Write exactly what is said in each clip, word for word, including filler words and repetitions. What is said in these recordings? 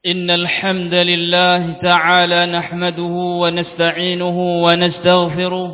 إن الحمد لله تعالى نحمده ونستعينه ونستغفره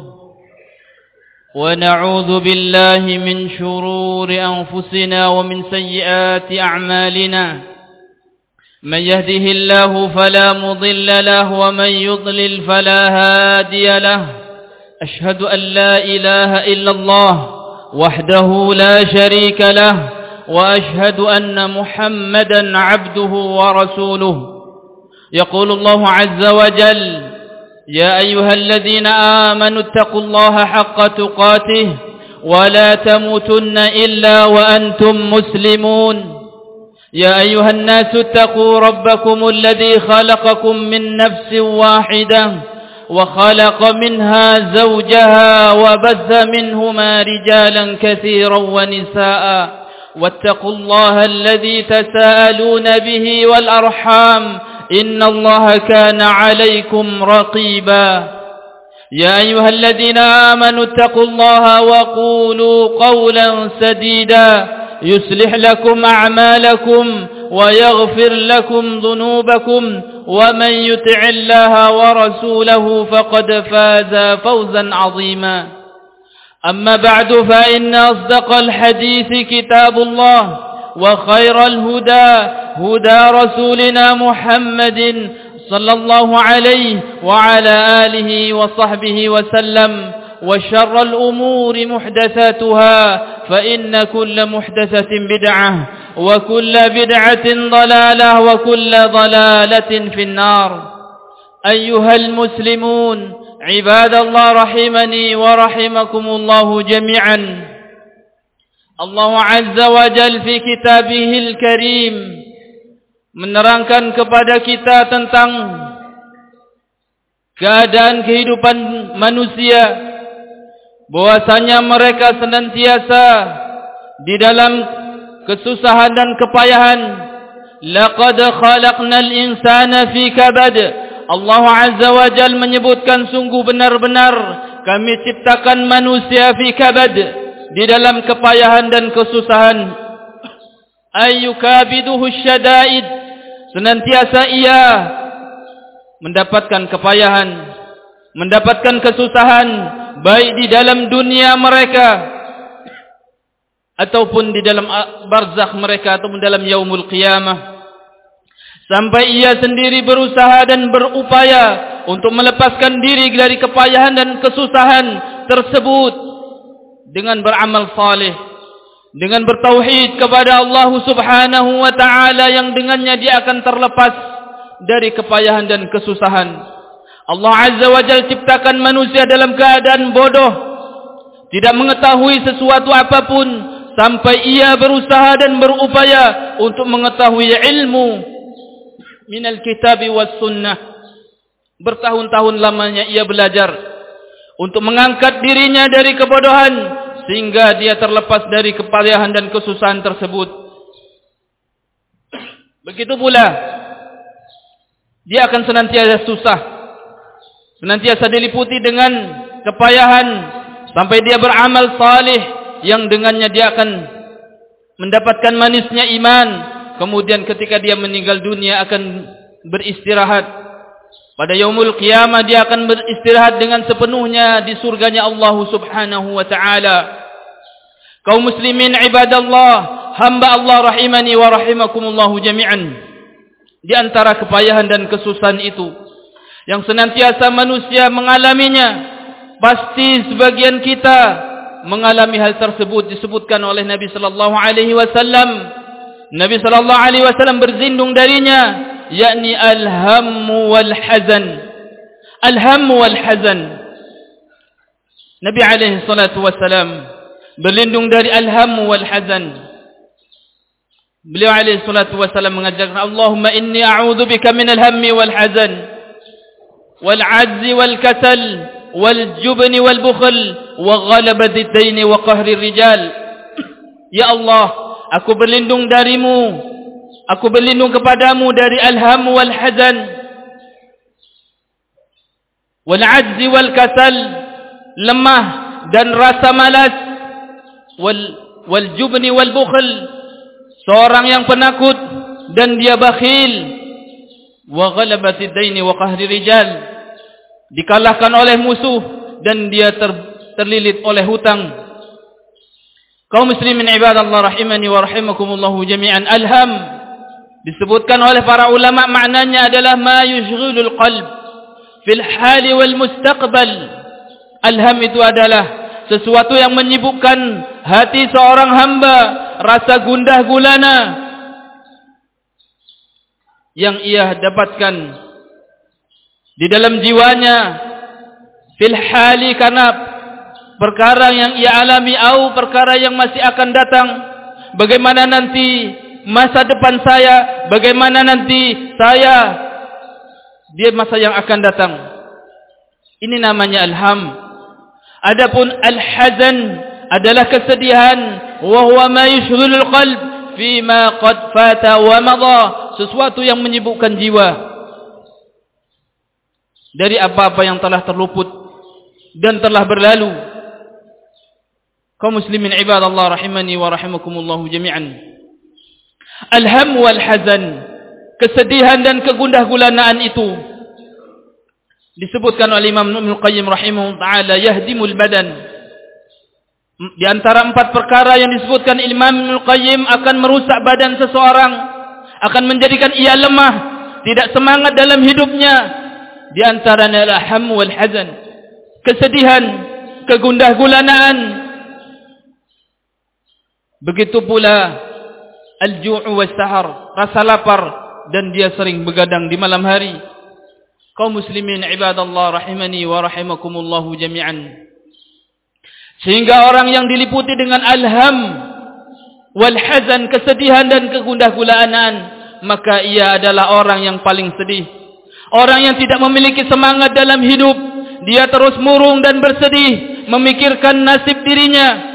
ونعوذ بالله من شرور أنفسنا ومن سيئات أعمالنا من يهده الله فلا مضل له ومن يضلل فلا هادي له أشهد أن لا إله إلا الله وحده لا شريك له وأشهد أن محمدا عبده ورسوله يقول الله عز وجل يا أيها الذين آمنوا اتقوا الله حق تقاته ولا تموتن إلا وأنتم مسلمون يا أيها الناس اتقوا ربكم الذي خلقكم من نفس واحدة وخلق منها زوجها وبث منهما رجالا كثيرا ونساء واتقوا الله الذي تساءلون به والأرحام إن الله كان عليكم رقيبا يا أيها الذين آمنوا اتقوا الله وقولوا قولا سديدا يصلح لكم أعمالكم ويغفر لكم ذنوبكم ومن يطع الله ورسوله فقد فاز فوزا عظيما أما بعد فإن أصدق الحديث كتاب الله وخير الهدى هدى رسولنا محمد صلى الله عليه وعلى آله وصحبه وسلم وشر الأمور محدثاتها فإن كل محدثة بدعة وكل بدعة ضلالة وكل ضلالة في النار أيها المسلمون عباد الله رحمني ورحمكم الله جميعا Allah Azza wa Jal fi kitabihil karim menerangkan kepada kita tentang keadaan kehidupan manusia, bahwasanya mereka senantiasa di dalam kesusahan dan kepayahan. Laqad khalaqnal insana fi kabad. Allah Azza wa Jal menyebutkan sungguh benar-benar kami ciptakan manusia fi kabad, di dalam kepayahan dan kesusahan. Ayyukabiduhu syada'id, senantiasa ia mendapatkan kepayahan, mendapatkan kesusahan, baik di dalam dunia mereka ataupun di dalam barzakh mereka ataupun dalam yaumul qiyamah, sampai ia sendiri berusaha dan berupaya untuk melepaskan diri dari kepayahan dan kesusahan tersebut dengan beramal saleh, dengan bertauhid kepada Allah Subhanahu wa taala, yang dengannya dia akan terlepas dari kepayahan dan kesusahan. Allah Azza wa Jalla ciptakan manusia dalam keadaan bodoh, tidak mengetahui sesuatu apapun, sampai ia berusaha dan berupaya untuk mengetahui ilmu minal kitabi was sunnah. Bertahun-tahun lamanya ia belajar untuk mengangkat dirinya dari kebodohan, sehingga dia terlepas dari kepayahan dan kesusahan tersebut. Begitu pula dia akan senantiasa susah, senantiasa diliputi dengan kepayahan, sampai dia beramal salih yang dengannya dia akan mendapatkan manisnya iman. Kemudian ketika dia meninggal dunia akan beristirahat. Pada yaumul qiyamah dia akan beristirahat dengan sepenuhnya di surganya Allah Subhanahu wa taala. Kaum muslimin ibadallah, hamba Allah rahimani wa rahimakumullahu jami'an. Di antara kepayahan dan kesusahan itu yang senantiasa manusia mengalaminya, pasti sebagian kita mengalami hal tersebut, disebutkan oleh Nabi sallallahu alaihi wasallam. Nabi sallallahu alaihi wasallam berzindung darinya, yakni al-hammu wal-hazan. Al-hammu wal-hazan. Nabi alaihi salatu wassalam berlindung dari al-hammu wal-hazan. Beliau alaihi salatu wassalam mengajarkan, Allahumma inni a'udzu bika min al-hammi wal-hazan wal-'ajzi wal-kasal wal-jubni wal-bukhl wa ghalabati ad-dayn wa qahri ar-rijal. Ya Allah, aku berlindung darimu, aku berlindung kepadamu dari al-ham wal hazan, wal ajzi wal kasal, lemah dan rasa malas, wal wal jubni wal bukhl, seorang yang penakut dan dia bakhil, wa ghalabati daini wa qahri rijal, dikalahkan oleh musuh dan dia ter, terlilit oleh hutang. Kaum muslimin ibadallah rahimani wa rahimakumullah jami'an, alham disebutkan oleh para ulama maknanya adalah ma yushghilul qalb fil hali wal mustaqbal. Alham itu adalah sesuatu yang menyibukkan hati seorang hamba, rasa gundah gulana yang ia dapatkan di dalam jiwanya, fil hali karena perkara yang ia alami atau perkara yang masih akan datang. Bagaimana nanti masa depan saya, bagaimana nanti saya di masa yang akan datang. Ini namanya alham. Adapun al-hazan adalah kesedihan, wa huwa ma yushghilul qalb fi ma qad fata wa madha, sesuatu yang menyibukkan jiwa dari apa-apa yang telah terluput dan telah berlalu. Kaum muslimin ibadallah rahimani wa rahimakumullah jami'an. Alham wal hazan, kesedihan dan kegundah gulanaan itu disebutkan oleh Imam Ibnu Qayyim rahimahullah taala yahdimul badan. Di antara empat perkara yang disebutkan Imam Ibnu Qayyim akan merusak badan seseorang, akan menjadikan ia lemah, tidak semangat dalam hidupnya. Di antaranya alham wal hazan, kesedihan, kegundah gulanaan. Begitu pula al-ju' was-sahar, rasa lapar dan dia sering begadang di malam hari. Kaum muslimin ibadallah rahimani wa rahimakumullah jami'an. Sehingga orang yang diliputi dengan alham wal hazan, kesedihan dan kegundah gulanaan, maka ia adalah orang yang paling sedih. Orang yang tidak memiliki semangat dalam hidup, dia terus murung dan bersedih memikirkan nasib dirinya.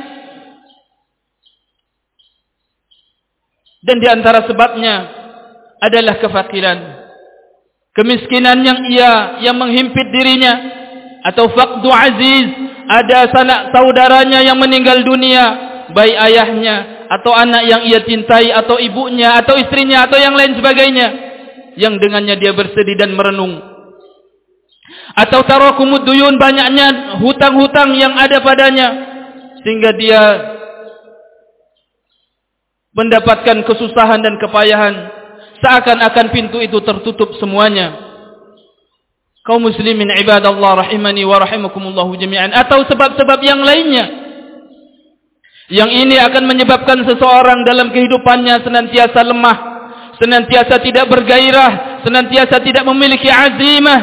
Dan di antara sebabnya adalah kefakiran, kemiskinan yang ia yang menghimpit dirinya, atau faqdu aziz, ada sanak saudaranya yang meninggal dunia, baik ayahnya atau anak yang ia cintai, atau ibunya atau istrinya atau yang lain sebagainya, yang dengannya dia bersedih dan merenung. Atau tarakumud duyun, banyaknya hutang-hutang yang ada padanya, sehingga dia mendapatkan kesusahan dan kepayahan, seakan-akan pintu itu tertutup semuanya. Kaum muslimin ibadallah rahimani wa rahimakumullah jami'an. Atau sebab-sebab yang lainnya, yang ini akan menyebabkan seseorang dalam kehidupannya senantiasa lemah, senantiasa tidak bergairah, senantiasa tidak memiliki azimah.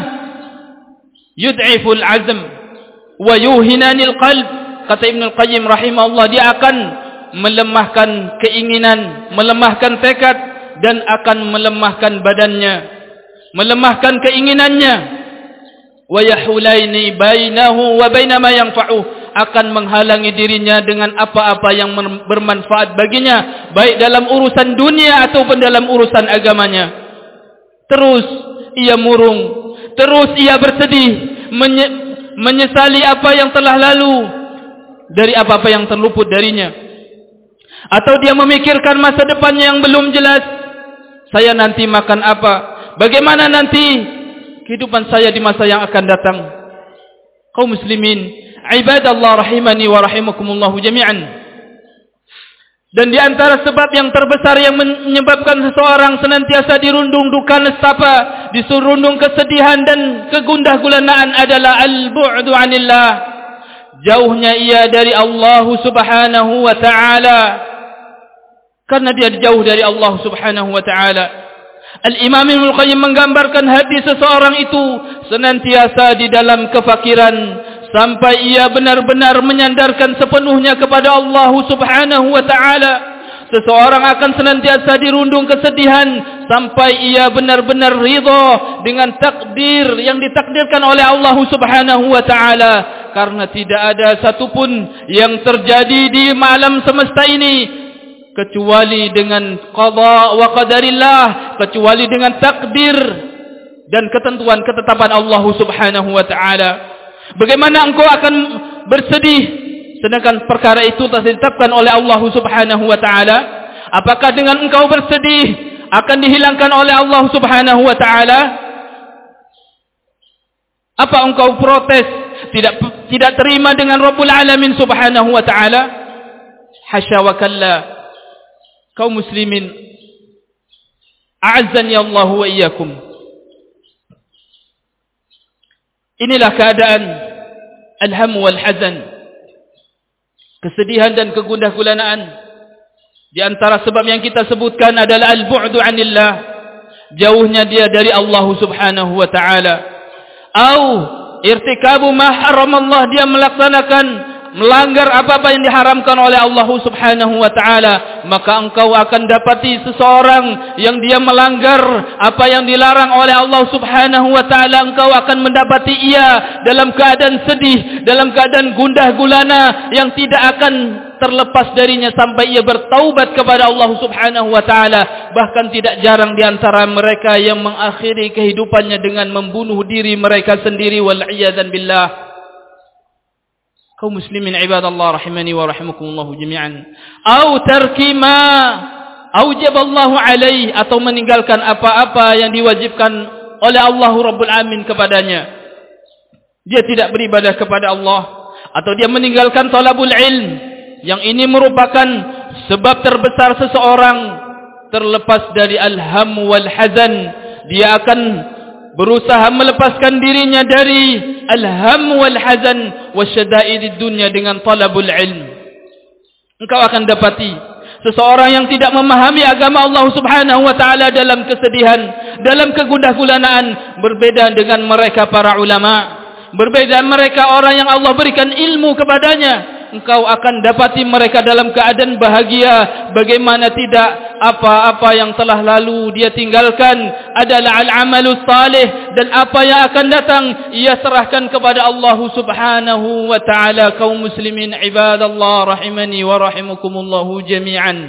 Yud'iful azm wa yuhinanil qalb, kata Ibnu Qayyim rahimahullah, dia akan melemahkan keinginan, melemahkan tekad, dan akan melemahkan badannya, melemahkan keinginannya. Wa yahulaini bainahu wa baina ma yanfa'uh, akan menghalangi dirinya dengan apa-apa yang bermanfaat baginya, baik dalam urusan dunia ataupun dalam urusan agamanya. Terus ia murung, terus ia bersedih, menye menyesali apa yang telah lalu dari apa-apa yang terluput darinya. Atau dia memikirkan masa depannya yang belum jelas. Saya nanti makan apa? Bagaimana nanti kehidupan saya di masa yang akan datang? Kaum muslimin ibadallah rahimani wa rahimakumullah jami'an. Dan di antara sebab yang terbesar yang menyebabkan seseorang senantiasa dirundung duka nestapa, disurundung kesedihan dan kegundah gulanaan adalah al-bu'du 'anillah, jauhnya ia dari Allah Subhanahu wa taala. Karena dia jauh dari Allah Subhanahu wa taala. Al-Imam Ibnu Qayyim menggambarkan hati seseorang itu senantiasa di dalam kefakiran, sampai ia benar-benar menyandarkan sepenuhnya kepada Allah Subhanahu wa taala. Seseorang akan senantiasa dirundung kesedihan sampai ia benar-benar ridha dengan takdir yang ditakdirkan oleh Allah Subhanahu wa taala, karena tidak ada satupun yang terjadi di malam semesta ini kecuali dengan qada wa qadarillah, kecuali dengan takdir dan ketentuan ketetapan Allah Subhanahu wa taala. Bagaimana engkau akan bersedih sedangkan perkara itu telah ditetapkan oleh Allah Subhanahu wa taala? Apakah dengan engkau bersedih akan dihilangkan oleh Allah Subhanahu wa taala? Apa engkau protes, tidak tidak terima dengan Rabbul Alamin Subhanahu wa taala? Hasya wa kalla. Kaum muslimin, a'azzani Allah wa iyyakum. Inilah keadaan al-ham wal hazan, kesedihan dan kegundah gulanaan. Di antara sebab yang kita sebutkan adalah al-bu'du 'anillah, jauhnya dia dari Allah Subhanahu wa taala. Au irtikabu ma haramallah, dia melaksanakan melanggar apa-apa yang diharamkan oleh Allah Subhanahu wa taala. Maka engkau akan dapati seseorang yang dia melanggar apa yang dilarang oleh Allah Subhanahu wa taala, engkau akan mendapati ia dalam keadaan sedih, dalam keadaan gundah gulana yang tidak akan terlepas darinya sampai ia bertaubat kepada Allah Subhanahu wa taala. Bahkan tidak jarang di antara mereka yang mengakhiri kehidupannya dengan membunuh diri mereka sendiri, wal iyadzan billah. Kaum muslimin ibadallah rahimani wa rahimakumullah jami'an. Au tarki ma aujaballahu alaihi, atau meninggalkan apa-apa yang diwajibkan oleh Allah Rabbul Alamin kepadanya. Dia tidak beribadah kepada Allah, atau dia meninggalkan talabul ilm, yang ini merupakan sebab terbesar seseorang terlepas dari al-ham wal hazan. Dia akan berusaha melepaskan dirinya dari al-ham wal hazan wasyada'idid dunya dengan talabul ilm. Engkau akan dapati seseorang yang tidak memahami agama Allah Subhanahu wa taala dalam kesedihan, dalam kegundah gulanaan, berbeda dengan mereka para ulama, berbeda mereka orang yang Allah berikan ilmu kepadanya. Engkau akan dapati mereka dalam keadaan bahagia. Bagaimana tidak, apa-apa yang telah lalu dia tinggalkan adalah al-amalus salih, dan apa yang akan datang ia serahkan kepada Allah Subhanahu wa taala. Kaum muslimin ibadallah rahimani wa rahimakumullah jami'an.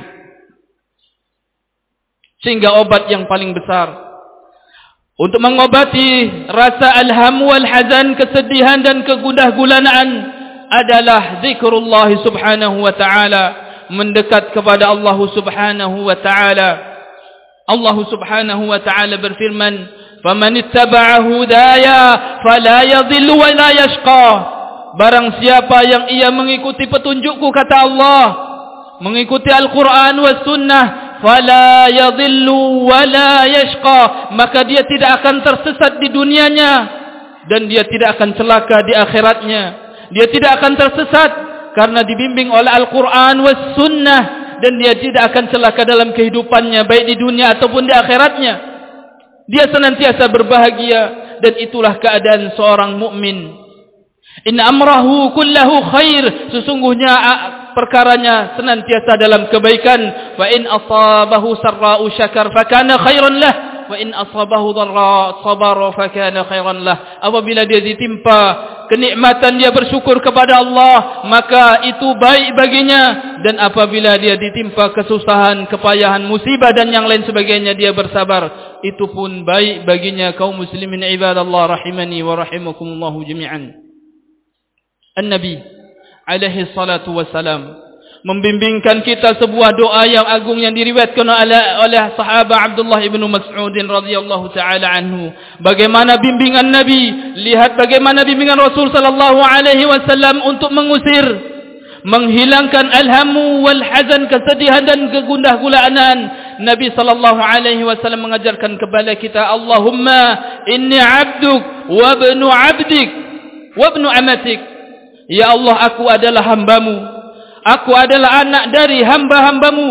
Sehingga obat yang paling besar untuk mengobati rasa al-ham wal hazan, kesedihan dan kegundah gulanaan adalah zikrullah Subhanahu wa ta'ala, mendekat kepada Allah Subhanahu wa ta'ala. Allah Subhanahu wa ta'ala berfirman, "Faman ittaba'a hudaya fala yadhillu wa la yashqa." Barang siapa yang ia mengikuti petunjukku, kata Allah, mengikuti Al-Quran was sunnah, fala yadhillu wa la yashqa, maka dia tidak akan tersesat di dunianya dan dia tidak akan celaka di akhiratnya. Dia tidak akan tersesat karena dibimbing oleh Al-Quran was sunnah, dan dia tidak akan celaka dalam kehidupannya baik di dunia ataupun di akhiratnya. Dia senantiasa berbahagia, dan itulah keadaan seorang mukmin. Inna amrahu kullahu khair, sesungguhnya perkaranya senantiasa dalam kebaikan. Fa in asabahu sarra'u syakar fakana khairan lah, wa in asabahu dharra sabara fakana khairan lah. Apabila dia ditimpa kenikmatan, dia bersyukur kepada Allah, maka itu baik baginya. Dan apabila dia ditimpa kesusahan, kepayahan, musibah dan yang lain sebagainya, dia bersabar, itu pun baik baginya. Kaum muslimin ibadallah rahimani wa rahimakumullah jami'an. An-Nabi alaihi salatu wassalam membimbingkan kita sebuah doa yang agung yang diriwayatkan oleh, oleh sahabat Abdullah ibn Mas'ud radhiyallahu taala anhu. Bagaimana bimbingan Nabi, lihat bagaimana bimbingan Rasul sallallahu alaihi wasallam untuk mengusir, menghilangkan al-hamu wal hazan, kesedihan dan kegundah gulanaan. Nabi sallallahu alaihi wasallam mengajarkan kepada kita, Allahumma inni 'abduk wa ibnu 'abdik wa ibnu amatik. Ya Allah, aku adalah hambamu, aku adalah anak dari hamba-hambamu,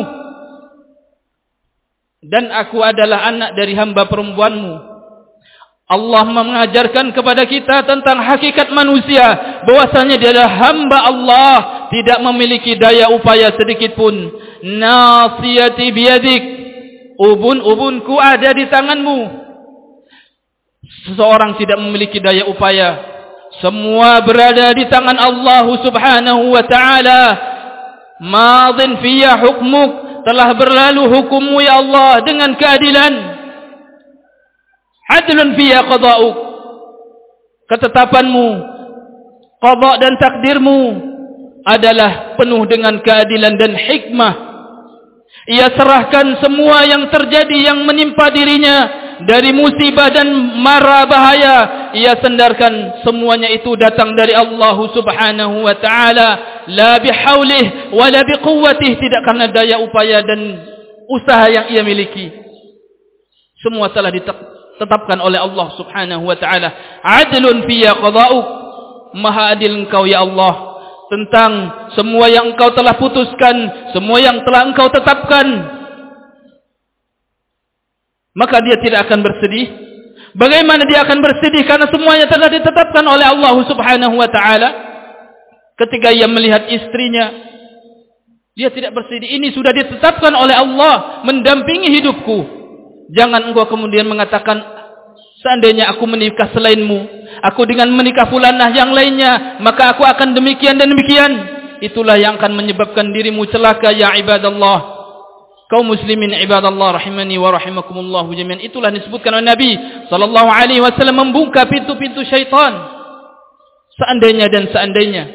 dan aku adalah anak dari hamba perempuanmu. Allah mengajarkan kepada kita tentang hakikat manusia, bahwasanya dia adalah hamba Allah, tidak memiliki daya upaya sedikit pun. Nasiyati biyadik, ubun-ubunku ada di tanganmu. Seseorang tidak memiliki daya upaya, semua berada di tangan Allah Subhanahu wa ta'ala. Madin fiyya hukmuk, telah berlalu hukummu ya Allah dengan keadilan. Adlun fiyya qada'uk, ketetapanmu, qada' dan takdirmu adalah penuh dengan keadilan dan hikmah. Ia serahkan semua yang terjadi yang menimpa dirinya dari musibah dan mara bahaya. Ia sandarkan semuanya itu datang dari Allah Subhanahu wa taala, la bihaulih wala biquwwatih, tidak karena daya upaya dan usaha yang ia miliki. Semua telah ditetapkan oleh Allah Subhanahu wa taala. Adlun fi qada'uk, maha adil engkau ya Allah tentang semua yang engkau telah putuskan, semua yang telah engkau tetapkan. Maka dia tidak akan bersedih. Bagaimana dia akan bersedih? Karena semuanya telah ditetapkan oleh Allah Subhanahu wa taala. Ketika ia melihat istrinya, dia tidak bersedih. Ini sudah ditetapkan oleh Allah mendampingi hidupku. Jangan engkau kemudian mengatakan, seandainya aku menikah selainmu, aku dengan menikah fulanah yang lainnya, maka aku akan demikian dan demikian. Itulah yang akan menyebabkan dirimu celaka ya ibadallah. Kaum muslimin ibadallah rahimani wa rahimakumullah jami'an. Itulah disebutkan oleh Nabi sallallahu alaihi wasallam membuka pintu-pintu syaitan. Seandainya dan seandainya.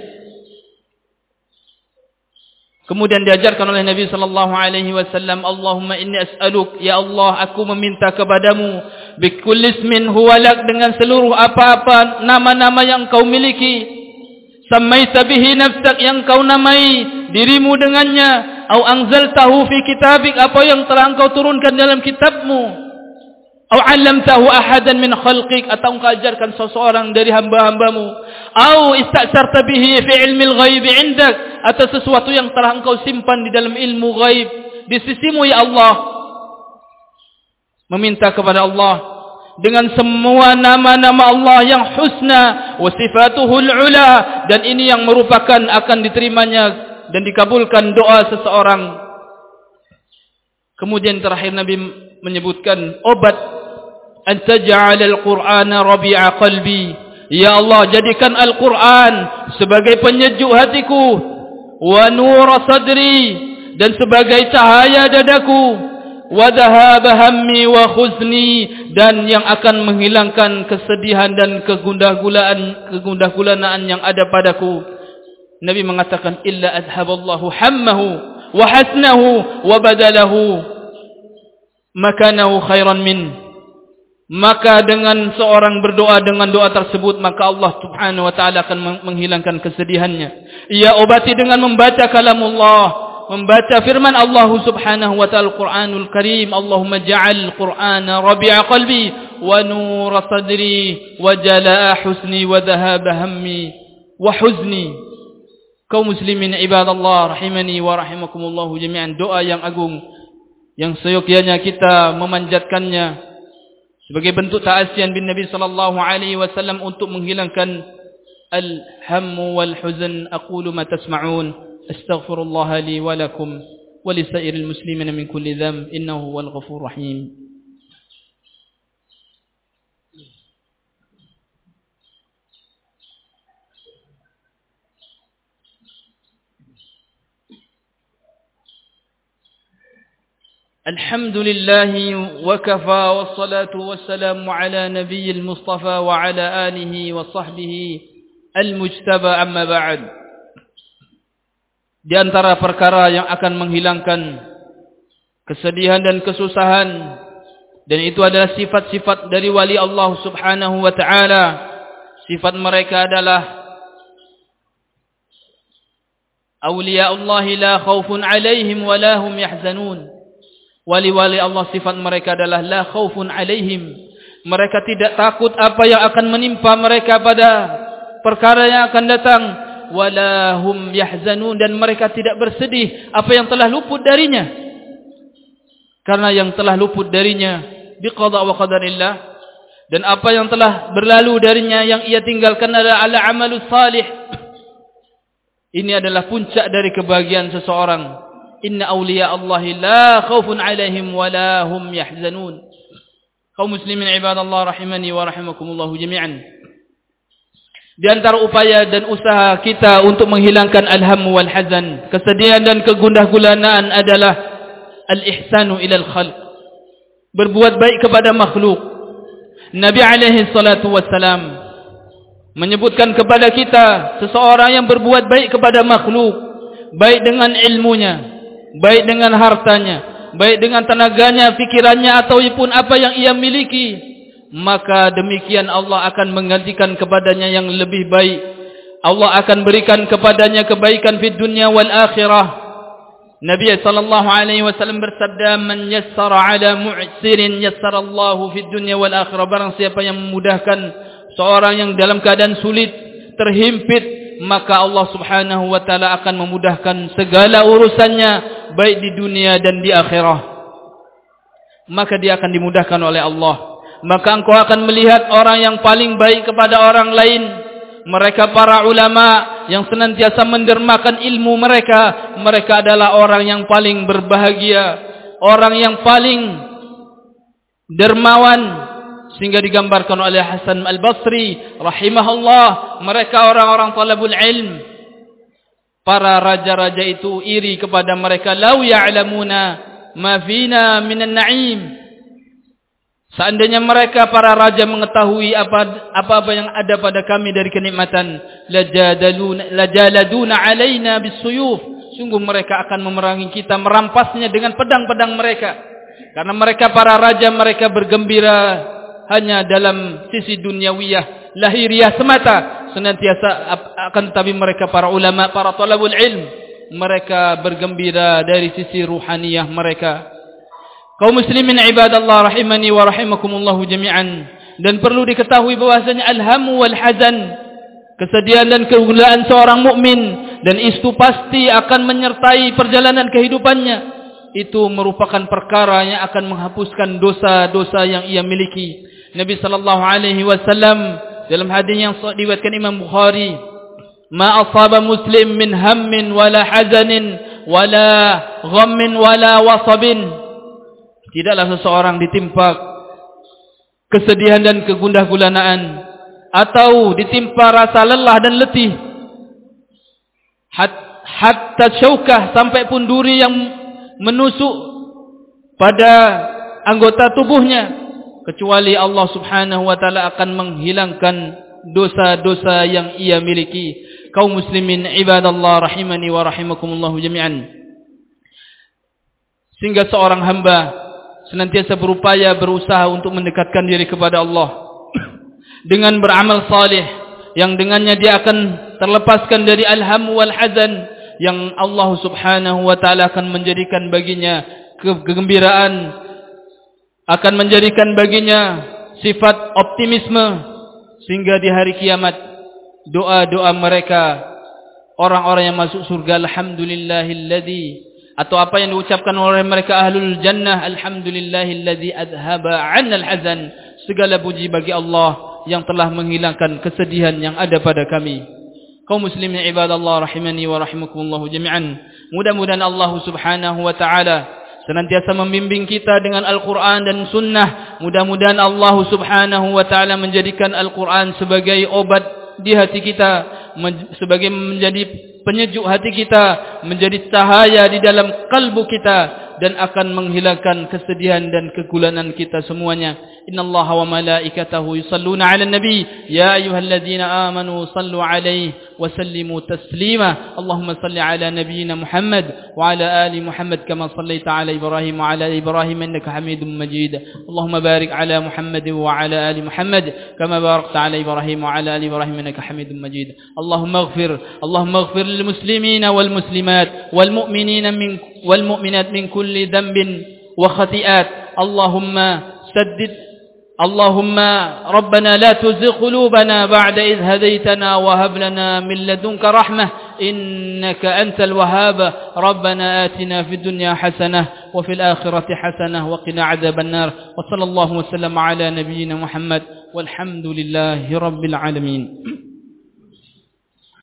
Kemudian diajarkan oleh Nabi sallallahu alaihi wasallam, Allahumma inni as'aluk, ya Allah, aku meminta kepadamu bikulli ismin huwa lak, dengan seluruh apa-apa nama-nama yang kau miliki, samaita bihi nafsak, yang kau namai dirimu dengannya, au anzaltahu fi kitabik, apa yang telah engkau turunkan dalam kitabmu, au 'allamtahu ahadan min khalqik, atau engkau ajarkan seseorang dari hamba-hambamu, au ista'sarta bihi fi ilmil ghaib 'indak, atau sesuatu yang telah engkau simpan di dalam ilmu ghaib di sisimu ya Allah. Meminta kepada Allah dengan semua nama-nama Allah yang husna wa sifatuhul ula, dan ini yang merupakan akan diterimanya dan dikabulkan doa seseorang. Kemudian terakhir Nabi menyebutkan obat, antaj'alal qur'ana rabi'a qalbi, ya Allah, jadikan Al-Quran sebagai penyejuk hatiku, wa nura sadri, dan sebagai cahaya dadaku, wa dhahaba hammi wa khuzni, dan yang akan menghilangkan kesedihan dan kegundah-gulaan kegundah-gulanaan yang ada padaku. Nabi mengatakan, illa adhaballahu hammahu wa hasnahu wa badalahu makanahu khairan min. Maka dengan seorang berdoa dengan doa tersebut, maka Allah Subhanahu wa taala akan menghilangkan kesedihannya. Ia obati dengan membaca kalamullah, membaca firman Allah Subhanahu wa taala Al-Qur'anul Karim. Allahumma ja'al Qur'ana rabi'a qalbi wa nura sadri wa jalaa husni wa dhahaba hammi wa huzni. Kaum muslimin ibadallah rahimani wa rahimakumullah jami'an, doa yang agung yang seyogyanya kita memanjatkannya sebagai bentuk ta'asiyan bin Nabi sallallahu alaihi wasallam untuk menghilangkan al-hammu wal huzn. Aqulu ma tasma'un, astaghfirullah li wa lakum wa li sa'iril muslimin min kulli dhanb, innahu huwal ghafurur rahim. الحمد لله وكفى والصلاة والسلام على نبي المصطفى وعلى آله وصحبه المجتبى أما بعد. Di antara perkara yang akan menghilangkan kesedihan dan kesusahan, dan itu adalah sifat-sifat dari wali Allah Subhanahu wa taala. Sifat mereka adalah awliyaullah la khaufun alaihim wa la hum yahzanun. Wali-wali Allah sifat mereka adalah la khaufun alaihim. Mereka tidak takut apa yang akan menimpa mereka pada perkara yang akan datang. Wala hum yahzanun, dan mereka tidak bersedih apa yang telah luput darinya. Karena yang telah luput darinya biqada wa qadarillah, dan apa yang telah berlalu darinya yang ia tinggalkan adalah ala amalus salih. Ini adalah puncak dari kebahagiaan seseorang. Inna awliya Allahi la khawfun alaihim wa la hum yahzanun. Kaum muslimin ibadallah rahimani wa rahimakumullahu jami'an. Di antara upaya dan usaha kita untuk menghilangkan al-ham wal hazan, kesedihan dan kegundah-gulanaan, adalah al-ihsanu ilal khalq, berbuat baik kepada makhluk. Nabi alaihi salatu wassalam menyebutkan kepada kita seseorang yang berbuat baik kepada makhluk, baik dengan ilmunya, baik dengan hartanya, baik dengan tenaganya, fikirannya ataupun apa yang ia miliki, maka demikian Allah akan menggantikan kepadanya yang lebih baik. Allah akan berikan kepadanya kebaikan di dunia wal akhirah. Nabi sallallahu alaihi wasallam bersabda, "Man yassara 'ala mu'sirin yassara Allahu fid dunya wal akhirah." Barang siapa yang memudahkan seorang yang dalam keadaan sulit, terhimpit, maka Allah Subhanahu wa taala akan memudahkan segala urusannya baik di dunia dan di akhirah. Maka dia akan dimudahkan oleh Allah. Maka engkau akan melihat orang yang paling baik kepada orang lain, mereka para ulama yang senantiasa mendermakan ilmu mereka. Mereka adalah orang yang paling berbahagia, orang yang paling dermawan. Sehingga digambarkan oleh Hasan Al-Basri rahimahullah, mereka orang-orang talabul ilm, para raja-raja itu iri kepada mereka. Lau ya'lamuna ma fina minan na'im. Seandainya mereka para raja mengetahui apa-apa yang ada pada kami dari kenikmatan, lajadaluna lajaladuna alaina bisuyuf. Sungguh mereka akan memerangi kita, merampasnya dengan pedang-pedang mereka. Karena mereka para raja, mereka bergembira hanya dalam sisi duniawiyah, lahiriah semata. Senantiasa akan tetapi mereka para ulama, para talabul ilm, mereka bergembira dari sisi ruhaniyah mereka. Kaum muslimin ibadallah rahimani wa rahimakumullahu jami'an. Dan perlu diketahui bahwasanya al-hamu wal hazan, kesedihan dan kegundahan seorang mukmin, dan itu pasti akan menyertai perjalanan kehidupannya. Itu merupakan perkara yang akan menghapuskan dosa-dosa yang ia miliki. Nabi sallallahu alaihi wasallam dalam hadis yang diriwayatkan Imam Bukhari, "Ma asaba muslim min hammin wala hazanin wala ghammin wala wasabin." Tidaklah seseorang ditimpa kesedihan dan kegundah gulanaan, atau ditimpa rasa lelah dan letih, Hat, hatta syaukah, sampai pun duri yang menusuk pada anggota tubuhnya, kecuali Allah Subhanahu wa taala akan menghilangkan dosa-dosa yang ia miliki. Kaum muslimin ibadallah rahimani wa rahimakumullah jami'an. Sehingga seorang hamba senantiasa berupaya, berusaha untuk mendekatkan diri kepada Allah dengan beramal salih, yang dengannya dia akan terlepaskan dari al-ham wal hazan, yang Allah Subhanahu wa taala akan menjadikan baginya kegembiraan, akan menjadikan baginya sifat optimisme, sehingga di hari kiamat doa-doa mereka, orang-orang yang masuk surga, alhamdulillahilladzi, atau apa yang diucapkan oleh mereka ahlul jannah, alhamdulillahilladzi adhaba 'annal hazan, segala puji bagi Allah yang telah menghilangkan kesedihan yang ada pada kami. Kaum muslimin ibadallah rahimani wa rahimakumullah jami'an. Mudah-mudahan Allah Subhanahu wa taala senantiasa membimbing kita dengan Al-Quran dan Sunnah. Mudah-mudahan Allah Subhanahu wa taala menjadikan Al-Quran sebagai obat di hati kita, sebagai menjadi penyejuk hati kita, menjadi cahaya di dalam kalbu kita, dan akan menghilangkan kesedihan dan kegulanan kita semuanya. Innallaha wa malaikatahu yusalluna 'alan nabi ya ayyuhalladzina amanu sallu 'alaihi wa sallimu taslima. Allahumma salli 'ala nabiyyina Muhammad wa 'ala ali Muhammad kama sallaita 'ala Ibrahim wa 'ala Ibrahim innaka Hamidum Majid. Allahumma barik 'ala Muhammad wa 'ala ali Muhammad kama barakta 'ala Ibrahim wa 'ala ali Ibrahim innaka Hamidum Majid. Allahumma ighfir Allahumma ighfir lil muslimina wal muslimat wal mu'minina min wal mu'minat min kulli dhanbin wa khati'at. Allahumma saddid اللهم ربنا لا تزغ قلوبنا بعد إذ هديتنا وهب لنا من لدنك رحمة إنك أنت الوهاب. ربنا آتنا في الدنيا حسنة وفي الآخرة حسنة وقنا عذاب النار. وصلى الله وسلم على نبينا محمد والحمد لله رب العالمين.